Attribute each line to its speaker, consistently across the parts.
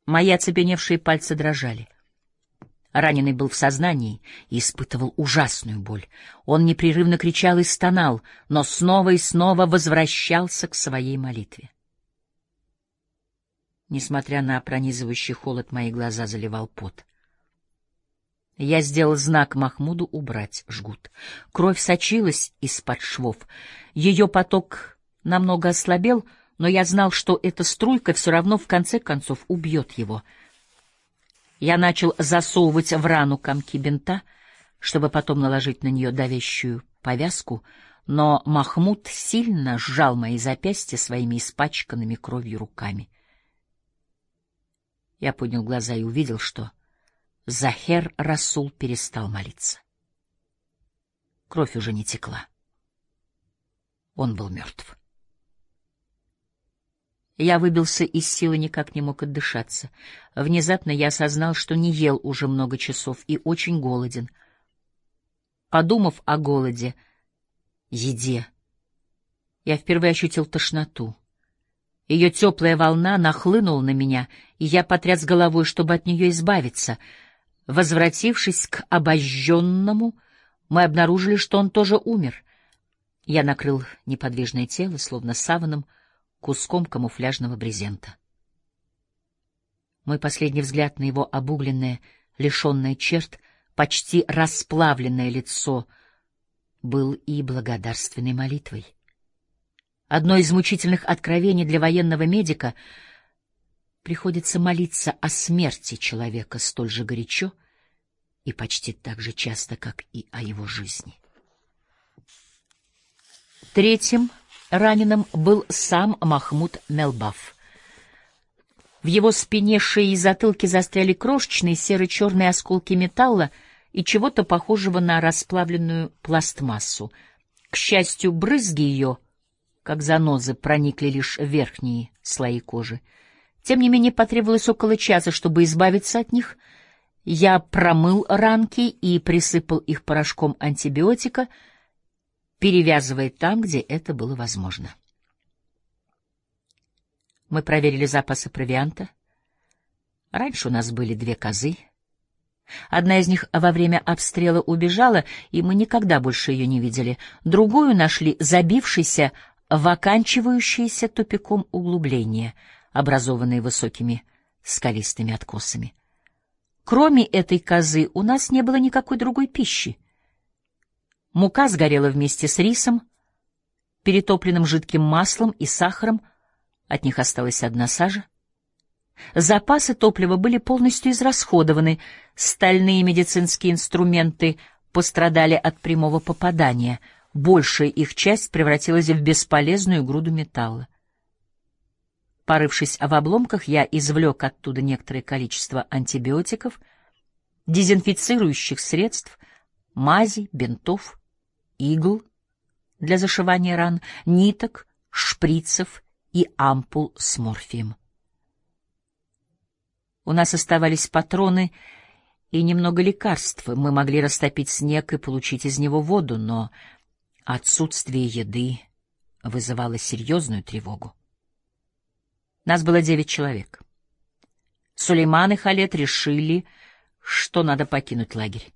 Speaker 1: Мои оцепеневшие пальцы дрожали. Раненый был в сознании и испытывал ужасную боль. Он непрерывно кричал и стонал, но снова и снова возвращался к своей молитве. Несмотря на пронизывающий холод, мои глаза заливал пот. Я сделал знак Махмуду убрать жгут. Кровь сочилась из-под швов. Ее поток намного ослабел, но я знал, что эта струйка все равно в конце концов убьет его. Я начал засовывать в рану комки бинта, чтобы потом наложить на нее давящую повязку, но Махмуд сильно сжал мои запястья своими испачканными кровью руками. Я поднял глаза и увидел, что Захер Расул перестал молиться. Кровь уже не текла. Он был мертв. Я выбился из сил и никак не мог отдышаться. Внезапно я осознал, что не ел уже много часов и очень голоден. Подумав о голоде, еде, я впервые ощутил тошноту. Ее теплая волна нахлынула на меня, и я потряс головой, чтобы от нее избавиться. Возвратившись к обожженному, мы обнаружили, что он тоже умер. Я накрыл неподвижное тело, словно саваном, куском камуфляжного брезента. Мой последний взгляд на его обугленное, лишенное черт, почти расплавленное лицо был и благодарственной молитвой. Одно из мучительных откровений для военного медика — приходится молиться о смерти человека столь же горячо и почти так же часто, как и о его жизни. Третьим раненым был сам Махмуд Мелбаф. В его спине, шее и затылке застряли крошечные серо-черные осколки металла и чего-то похожего на расплавленную пластмассу. К счастью, брызги ее, как занозы, проникли лишь в верхние слои кожи. Тем не менее, потребовалось около часа, чтобы избавиться от них. Я промыл ранки и присыпал их порошком антибиотика, перевязывая там, где это было возможно. Мы проверили запасы провианта. Раньше у нас были 2 козы. Одна из них во время обстрела убежала, и мы никогда больше ее не видели. Другую нашли забившейся в оканчивающееся тупиком углубление, образованные высокими скалистыми откосами. Кроме этой козы у нас не было никакой другой пищи. Мука сгорела вместе с рисом, перетопленным жидким маслом и сахаром, от них осталась одна сажа. Запасы топлива были полностью израсходованы, стальные медицинские инструменты пострадали от прямого попадания, большая их часть превратилась в бесполезную груду металла. Порывшись в обломках, я извлек оттуда некоторое количество антибиотиков, дезинфицирующих средств, мази, бинтов, игл для зашивания ран, ниток, шприцев и ампул с морфием. У нас оставались патроны и немного лекарств. Мы могли растопить снег и получить из него воду, но отсутствие еды вызывало серьезную тревогу. Нас было 9 человек. Сулейман и Халед решили, что надо покинуть лагерь.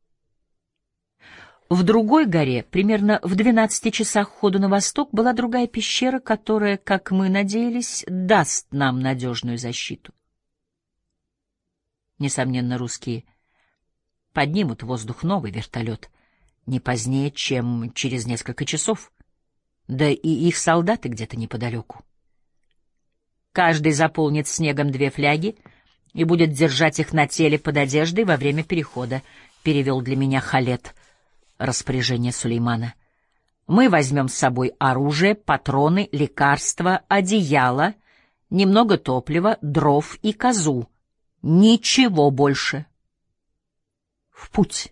Speaker 1: В другой горе, примерно в 12 часах ходу на восток, была другая пещера, которая, как мы надеялись, даст нам надежную защиту. Несомненно, русские поднимут в воздух новый вертолет не позднее, чем через несколько часов, да и их солдаты где-то неподалеку. Каждый заполнит снегом 2 фляги и будет держать их на теле под одеждой во время перехода, — перевел для меня Халед распоряжение Сулеймана. Мы возьмем с собой оружие, патроны, лекарства, одеяло, немного топлива, дров и козу. Ничего больше. В путь.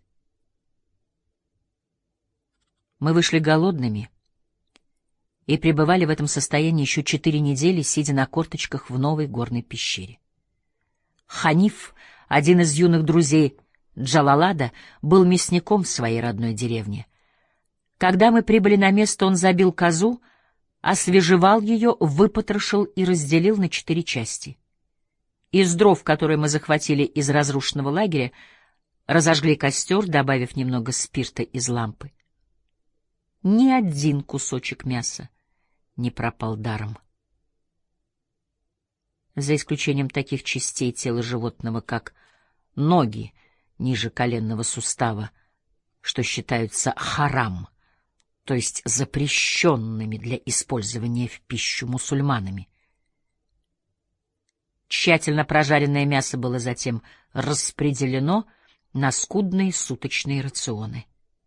Speaker 1: Мы вышли голодными и пребывали в этом состоянии еще 4 недели, сидя на корточках в новой горной пещере. Ханиф, один из юных друзей Джалалада, был мясником в своей родной деревне. Когда мы прибыли на место, он забил козу, освежевал ее, выпотрошил и разделил на 4 части. Из дров, которые мы захватили из разрушенного лагеря, разожгли костер, добавив немного спирта из лампы. Ни один кусочек мяса не пропал даром. За исключением таких частей тела животного, как ноги ниже коленного сустава, что считаются харам, то есть запрещенными для использования в пищу мусульманами. Тщательно прожаренное мясо было затем распределено на скудные суточные рационы.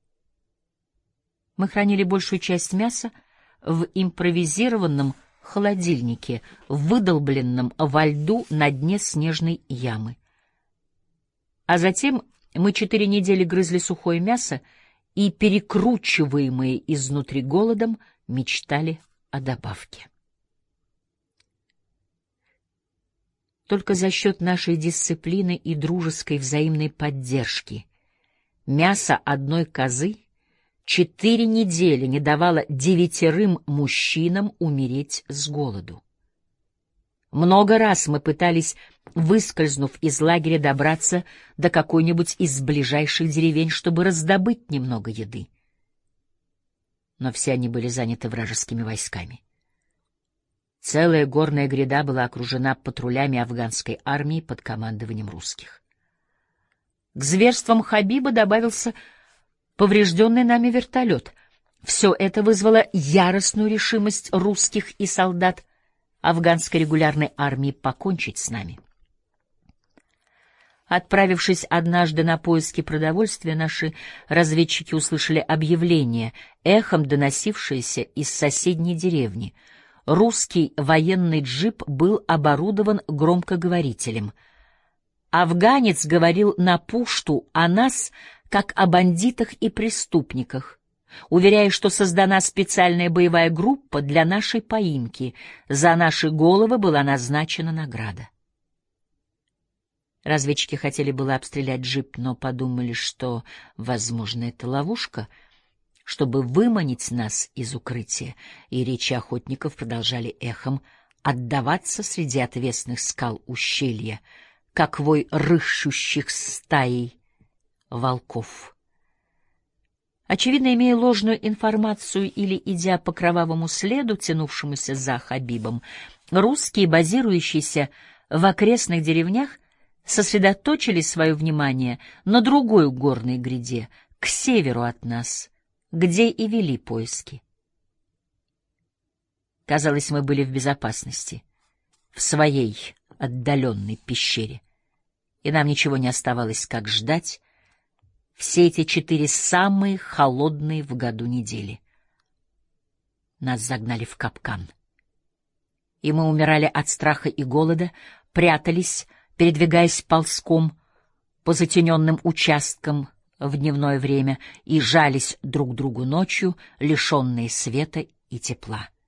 Speaker 1: Мы хранили большую часть мяса в импровизированном холодильнике, выдолбленном во льду на дне снежной ямы. А затем мы 4 недели грызли сухое мясо и, перекручиваемые изнутри голодом, мечтали о добавке. Только за счет нашей дисциплины и дружеской взаимной поддержки мясо одной козы 4 недели не давало 9 мужчинам умереть с голоду. Много раз мы пытались, выскользнув из лагеря, добраться до какой-нибудь из ближайших деревень, чтобы раздобыть немного еды. Но все они были заняты вражескими войсками. Целая горная гряда была окружена патрулями афганской армии под командованием русских. К зверствам Хабиба добавился поврежденный нами вертолет. Все это вызвало яростную решимость русских и солдат афганской регулярной армии покончить с нами. Отправившись однажды на поиски продовольствия, наши разведчики услышали объявление, эхом доносившееся из соседней деревни. Русский военный джип был оборудован громкоговорителем. Афганец говорил на пушту о нас, как о бандитах и преступниках, уверяя, что создана специальная боевая группа для нашей поимки. За наши головы была назначена награда. Разведчики хотели было обстрелять джип, но подумали, что, возможно, это ловушка, чтобы выманить нас из укрытия, и речи охотников продолжали эхом отдаваться среди отвесных скал ущелья, как вой рыщущих стаей волков. Очевидно, имея ложную информацию или идя по кровавому следу, тянувшемуся за Хабибом, русские, базирующиеся в окрестных деревнях, сосредоточили свое внимание на другой горной гряде, к северу от нас, где и вели поиски. Казалось, мы были в безопасности, в своей отдаленной пещере, и нам ничего не оставалось, как ждать все эти 4 самые холодные в году недели. Нас загнали в капкан, и мы умирали от страха и голода, прятались, передвигаясь ползком по затененным участкам в дневное время, и жались друг к другу ночью, лишенные света и тепла.